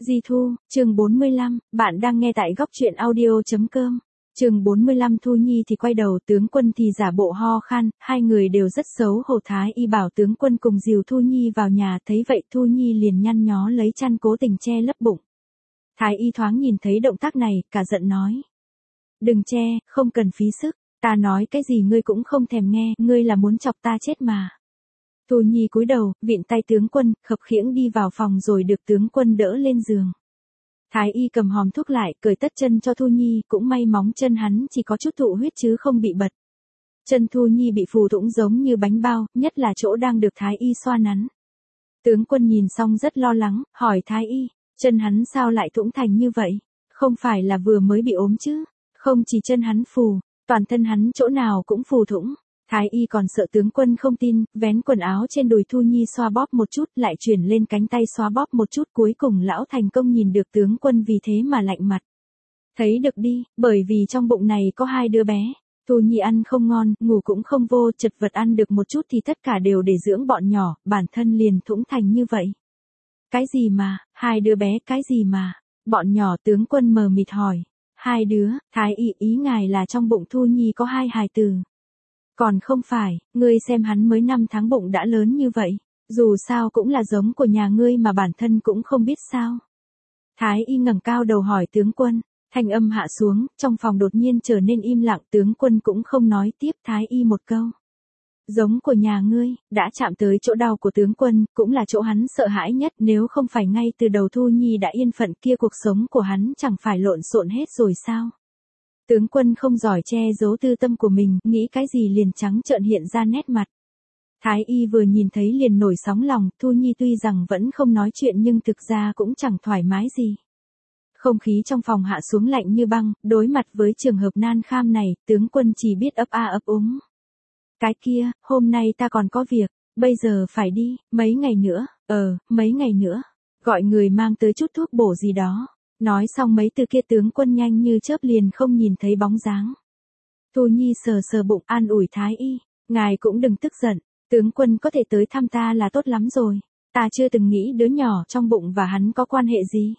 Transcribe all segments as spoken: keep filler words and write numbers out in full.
Di Thu, chương bốn mươi lăm, bạn đang nghe tại góc truyện audio.com. Chương bốn mươi lăm Thu Nhi thì quay đầu, tướng quân thì giả bộ ho khan, hai người đều rất xấu hổ. Thái y bảo tướng quân cùng dìu Thu Nhi vào nhà, thấy vậy Thu Nhi liền nhăn nhó lấy chăn cố tình che lấp bụng. Thái y thoáng nhìn thấy động tác này, cả giận nói. Đừng che, không cần phí sức, ta nói cái gì ngươi cũng không thèm nghe, ngươi là muốn chọc ta chết mà. Thu Nhi cúi đầu, vịn tay tướng quân, khập khiễng đi vào phòng rồi được tướng quân đỡ lên giường. Thái y cầm hòm thuốc lại, cởi tất chân cho Thu Nhi, cũng may móng chân hắn chỉ có chút thụ huyết chứ không bị bật. Chân Thu Nhi bị phù thủng giống như bánh bao, nhất là chỗ đang được Thái y xoa nắn. Tướng quân nhìn xong rất lo lắng, hỏi Thái y, chân hắn sao lại thủng thành như vậy? Không phải là vừa mới bị ốm chứ? Không chỉ chân hắn phù, toàn thân hắn chỗ nào cũng phù thủng. Thái y còn sợ tướng quân không tin, vén quần áo trên đùi Thu Nhi xoa bóp một chút, lại chuyển lên cánh tay xoa bóp một chút, cuối cùng lão thành công nhìn được tướng quân vì thế mà lạnh mặt. Thấy được đi, bởi vì trong bụng này có hai đứa bé. Thu Nhi ăn không ngon, ngủ cũng không vô, chật vật ăn được một chút thì tất cả đều để dưỡng bọn nhỏ, bản thân liền thủng thành như vậy. Cái gì mà, hai đứa bé, cái gì mà, bọn nhỏ? Tướng quân mờ mịt hỏi. Hai đứa, Thái y ý ngài là trong bụng Thu Nhi có hai hài tử. Còn không phải, ngươi xem hắn mới năm tháng bụng đã lớn như vậy, dù sao cũng là giống của nhà ngươi mà bản thân cũng không biết sao. Thái y ngẩng cao đầu hỏi tướng quân, thanh âm hạ xuống, trong phòng đột nhiên trở nên im lặng, tướng quân cũng không nói tiếp Thái y một câu. Giống của nhà ngươi, đã chạm tới chỗ đau của tướng quân, cũng là chỗ hắn sợ hãi nhất, nếu không phải ngay từ đầu Thu Nhi đã yên phận kia cuộc sống của hắn chẳng phải lộn xộn hết rồi sao? Tướng quân không giỏi che giấu tư tâm của mình, nghĩ cái gì liền trắng trợn hiện ra nét mặt. Thái y vừa nhìn thấy liền nổi sóng lòng, Thu Nhi tuy rằng vẫn không nói chuyện nhưng thực ra cũng chẳng thoải mái gì. Không khí trong phòng hạ xuống lạnh như băng, đối mặt với trường hợp nan kham này, tướng quân chỉ biết ấp a ấp úng. Cái kia, hôm nay ta còn có việc, bây giờ phải đi, mấy ngày nữa, ờ, mấy ngày nữa, gọi người mang tới chút thuốc bổ gì đó. Nói xong mấy từ kia tướng quân nhanh như chớp liền không nhìn thấy bóng dáng. Thu Nhi sờ sờ bụng an ủi Thái y, ngài cũng đừng tức giận, tướng quân có thể tới thăm ta là tốt lắm rồi, ta chưa từng nghĩ đứa nhỏ trong bụng và hắn có quan hệ gì.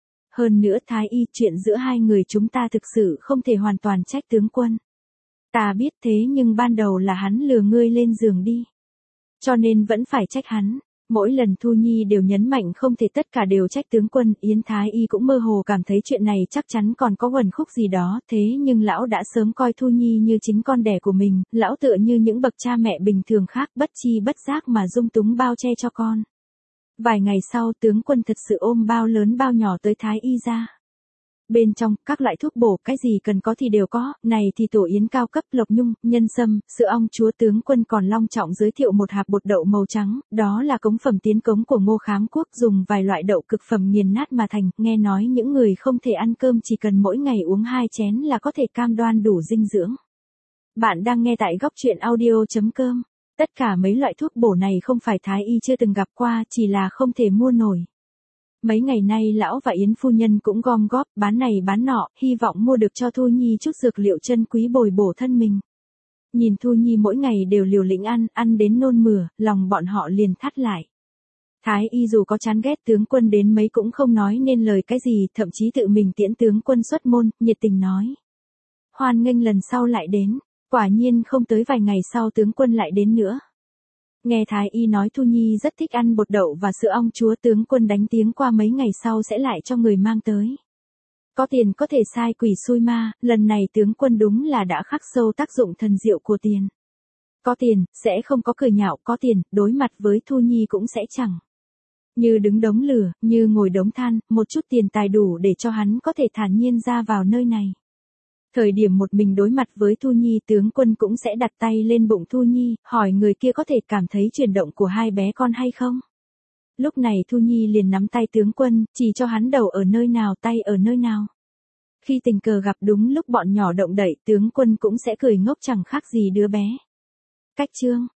Hơn nữa Thái y, chuyện giữa hai người chúng ta thực sự không thể hoàn toàn trách tướng quân. Ta biết thế nhưng ban đầu là hắn lừa ngươi lên giường đi. Cho nên vẫn phải trách hắn. Mỗi lần Thu Nhi đều nhấn mạnh không thể tất cả đều trách tướng quân, Yến Thái y cũng mơ hồ cảm thấy chuyện này chắc chắn còn có quẩn khúc gì đó, thế nhưng lão đã sớm coi Thu Nhi như chính con đẻ của mình, lão tựa như những bậc cha mẹ bình thường khác, bất chi bất giác mà dung túng bao che cho con. Vài ngày sau, tướng quân thật sự ôm bao lớn bao nhỏ tới Thái y ra. Bên trong, các loại thuốc bổ, cái gì cần có thì đều có, này thì tổ yến cao cấp, lộc nhung, nhân sâm, sữa ong chúa. Tướng quân còn long trọng giới thiệu một hạt bột đậu màu trắng, đó là cống phẩm tiến cống của Ngô Khám Quốc, dùng vài loại đậu cực phẩm nghiền nát mà thành, nghe nói những người không thể ăn cơm chỉ cần mỗi ngày uống hai chén là có thể cam đoan đủ dinh dưỡng. Bạn đang nghe tại góc truyện audio.com, tất cả mấy loại thuốc bổ này không phải Thái y chưa từng gặp qua, chỉ là không thể mua nổi. Mấy ngày nay lão và Yến phu nhân cũng gom góp, bán này bán nọ, hy vọng mua được cho Thu Nhi chút dược liệu chân quý bồi bổ thân mình. Nhìn Thu Nhi mỗi ngày đều liều lĩnh ăn, ăn đến nôn mửa, lòng bọn họ liền thắt lại. Thái y dù có chán ghét tướng quân đến mấy cũng không nói nên lời cái gì, thậm chí tự mình tiễn tướng quân xuất môn, nhiệt tình nói. Hoan nghênh lần sau lại đến, quả nhiên không tới vài ngày sau tướng quân lại đến nữa. Nghe Thái y nói Thu Nhi rất thích ăn bột đậu và sữa ong chúa, tướng quân đánh tiếng qua mấy ngày sau sẽ lại cho người mang tới. Có tiền có thể sai quỷ xui ma, lần này tướng quân đúng là đã khắc sâu tác dụng thần diệu của tiền. Có tiền, sẽ không có cười nhạo, có tiền, đối mặt với Thu Nhi cũng sẽ chẳng. Như đứng đống lửa, như ngồi đống than, một chút tiền tài đủ để cho hắn có thể thản nhiên ra vào nơi này. Thời điểm một mình đối mặt với Thu Nhi, tướng quân cũng sẽ đặt tay lên bụng Thu Nhi, hỏi người kia có thể cảm thấy chuyển động của hai bé con hay không. Lúc này Thu Nhi liền nắm tay tướng quân, chỉ cho hắn đầu ở nơi nào, tay ở nơi nào. Khi tình cờ gặp đúng lúc bọn nhỏ động đậy, tướng quân cũng sẽ cười ngốc chẳng khác gì đứa bé. Cách chương